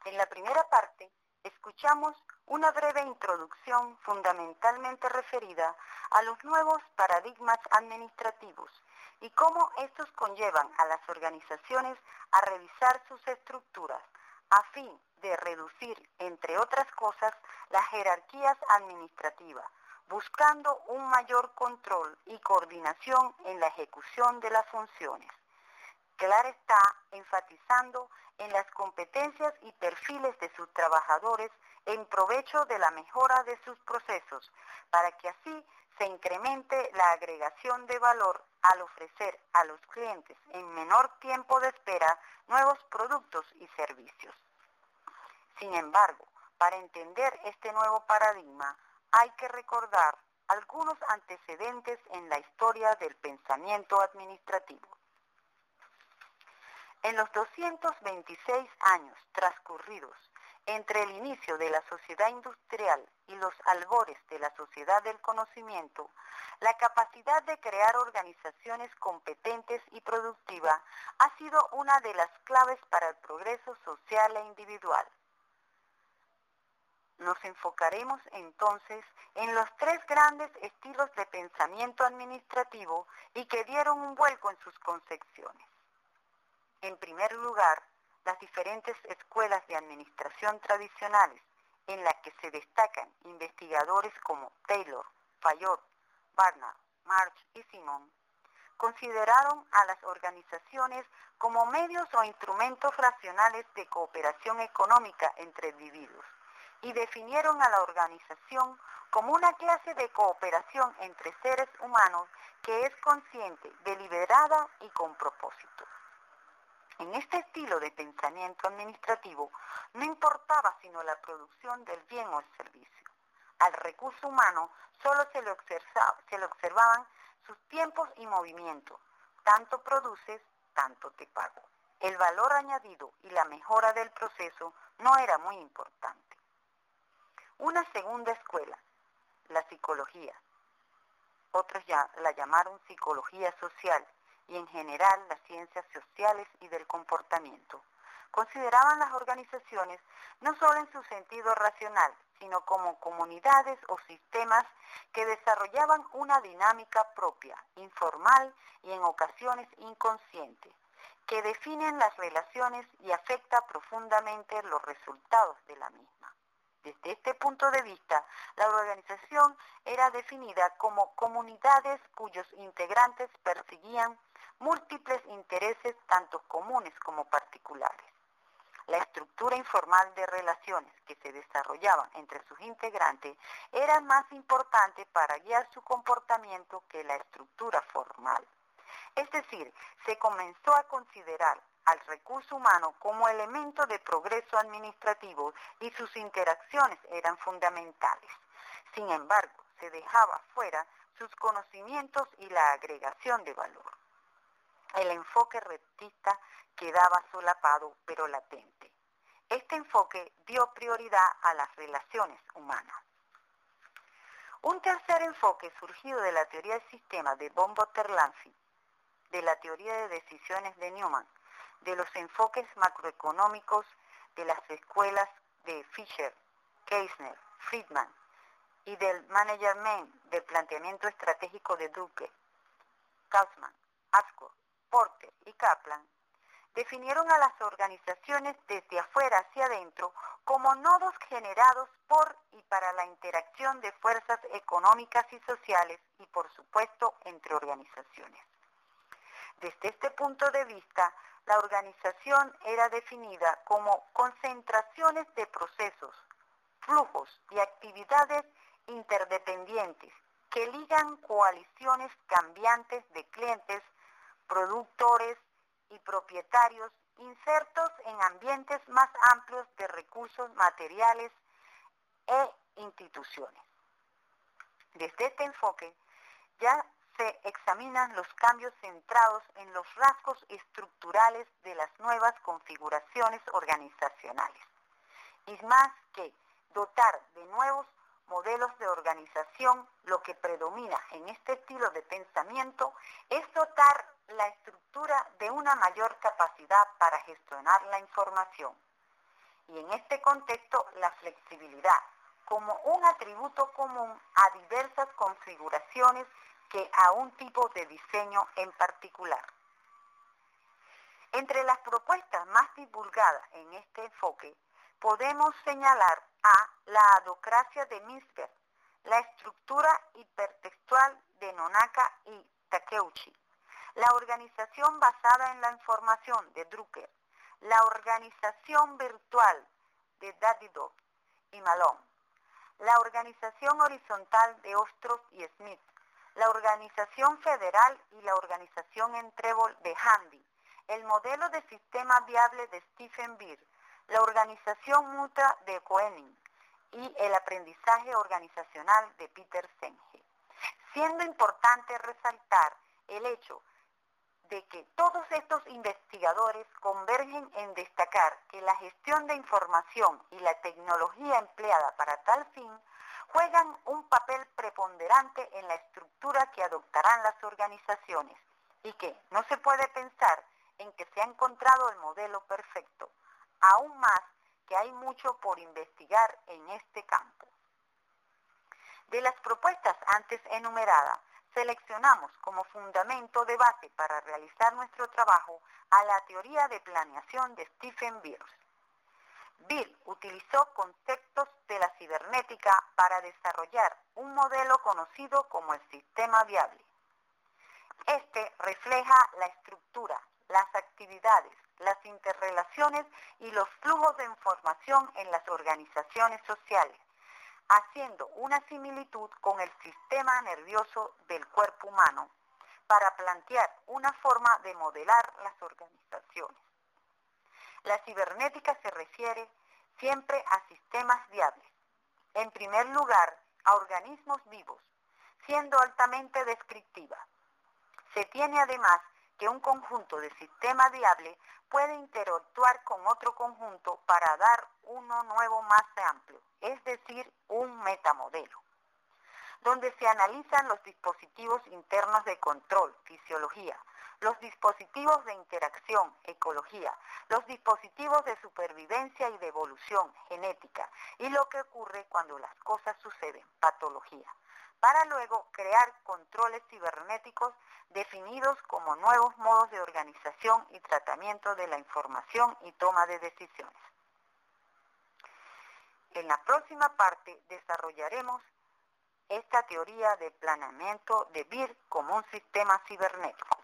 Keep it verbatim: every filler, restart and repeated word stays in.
En la primera parte, escuchamos una breve introducción fundamentalmente referida a los nuevos paradigmas administrativos y cómo estos conllevan a las organizaciones a revisar sus estructuras a fin de reducir, entre otras cosas, las jerarquías administrativas, buscando un mayor control y coordinación en la ejecución de las funciones. Claro está, enfatizando en las competencias y perfiles de sus trabajadores en provecho de la mejora de sus procesos, para que así se incremente la agregación de valor al ofrecer a los clientes en menor tiempo de espera nuevos productos y servicios. Sin embargo, para entender este nuevo paradigma, hay que recordar algunos antecedentes en la historia del pensamiento administrativo. En los doscientos veintiséis años transcurridos entre el inicio de la sociedad industrial y los albores de la sociedad del conocimiento, la capacidad de crear organizaciones competentes y productivas ha sido una de las claves para el progreso social e individual. Nos enfocaremos entonces en los tres grandes estilos de pensamiento administrativo y que dieron un vuelco en sus concepciones. En primer lugar, las diferentes escuelas de administración tradicionales, en las que se destacan investigadores como Taylor, Fayot, Barnard, March y Simon, consideraron a las organizaciones como medios o instrumentos racionales de cooperación económica entre individuos y definieron a la organización como una clase de cooperación entre seres humanos que es consciente, deliberada y con propósito. En este estilo de pensamiento administrativo no importaba sino la producción del bien o el servicio. Al recurso humano solo se le, observa, se le observaban sus tiempos y movimientos. Tanto produces, tanto te pago. El valor añadido y la mejora del proceso no era muy importante. Una segunda escuela, la psicología. Otros ya la llamaron psicología social, y en general las ciencias sociales y del comportamiento. Consideraban las organizaciones no solo en su sentido racional, sino como comunidades o sistemas que desarrollaban una dinámica propia, informal y en ocasiones inconsciente, que definen las relaciones y afecta profundamente los resultados de la misma. Desde este punto de vista, la organización era definida como comunidades cuyos integrantes perseguían múltiples intereses, tanto comunes como particulares. La estructura informal de relaciones que se desarrollaban entre sus integrantes era más importante para guiar su comportamiento que la estructura formal. Es decir, se comenzó a considerar al recurso humano como elemento de progreso administrativo y sus interacciones eran fundamentales. Sin embargo, se dejaba fuera sus conocimientos y la agregación de valor. El enfoque rectista quedaba solapado pero latente. Este enfoque dio prioridad a las relaciones humanas. Un tercer enfoque surgido de la teoría del sistema de von Botter-Lancy, de la teoría de decisiones de Newman, de los enfoques macroeconómicos de las escuelas de Fisher, Keisner, Friedman y del management del planteamiento estratégico de Drucker, Kaufman, Ascot, Porter y Kaplan, definieron a las organizaciones desde afuera hacia adentro como nodos generados por y para la interacción de fuerzas económicas y sociales y, por supuesto, entre organizaciones. Desde este punto de vista, la organización era definida como concentraciones de procesos, flujos y actividades interdependientes que ligan coaliciones cambiantes de clientes, productores y propietarios insertos en ambientes más amplios de recursos materiales e instituciones. Desde este enfoque ya se examinan los cambios centrados en los rasgos estructurales de las nuevas configuraciones organizacionales. Y más que dotar de nuevos modelos de organización, lo que predomina en este estilo de pensamiento es dotar la estructura de una mayor capacidad para gestionar la información. y en este contexto la flexibilidad como un atributo común a diversas configuraciones que a un tipo de diseño en particular. Entre las propuestas más divulgadas en este enfoque, podemos señalar a la adocracia de Misberg, la estructura hipertextual de Nonaka y Takeuchi, la organización basada en la información de Drucker, la organización virtual de Davidoff y Malone, la organización horizontal de Ostrov y Smith, la organización federal y la organización en trébol de Handy, el modelo de sistema viable de Stephen Beer, la organización mutua de Koenig y el aprendizaje organizacional de Peter Senge. Siendo importante resaltar el hecho de que todos estos investigadores convergen en destacar que la gestión de información y la tecnología empleada para tal fin juegan un papel preponderante en la estructura que adoptarán las organizaciones y que no se puede pensar en que se ha encontrado el modelo perfecto, aún más que hay mucho por investigar en este campo. De las propuestas antes enumeradas, seleccionamos como fundamento de base para realizar nuestro trabajo a la teoría de planeación de Stephen Beer. Beer utilizó conceptos de la cibernética para desarrollar un modelo conocido como el sistema viable. Este refleja la estructura, las actividades, las interrelaciones y los flujos de información en las organizaciones sociales, haciendo una similitud con el sistema nervioso del cuerpo humano para plantear una forma de modelar las organizaciones. La cibernética se refiere siempre a sistemas viables, en primer lugar a organismos vivos, siendo altamente descriptiva. Se tiene además que un conjunto de sistemas viables puede interactuar con otro conjunto para dar uno nuevo más amplio, es decir, un metamodelo, donde se analizan los dispositivos internos de control, fisiología, los dispositivos de interacción, ecología, los dispositivos de supervivencia y de evolución, genética, y lo que ocurre cuando las cosas suceden, patología, para luego crear controles cibernéticos definidos como nuevos modos de organización y tratamiento de la información y toma de decisiones. En la próxima parte desarrollaremos esta teoría de planeamiento de Beer como un sistema cibernético.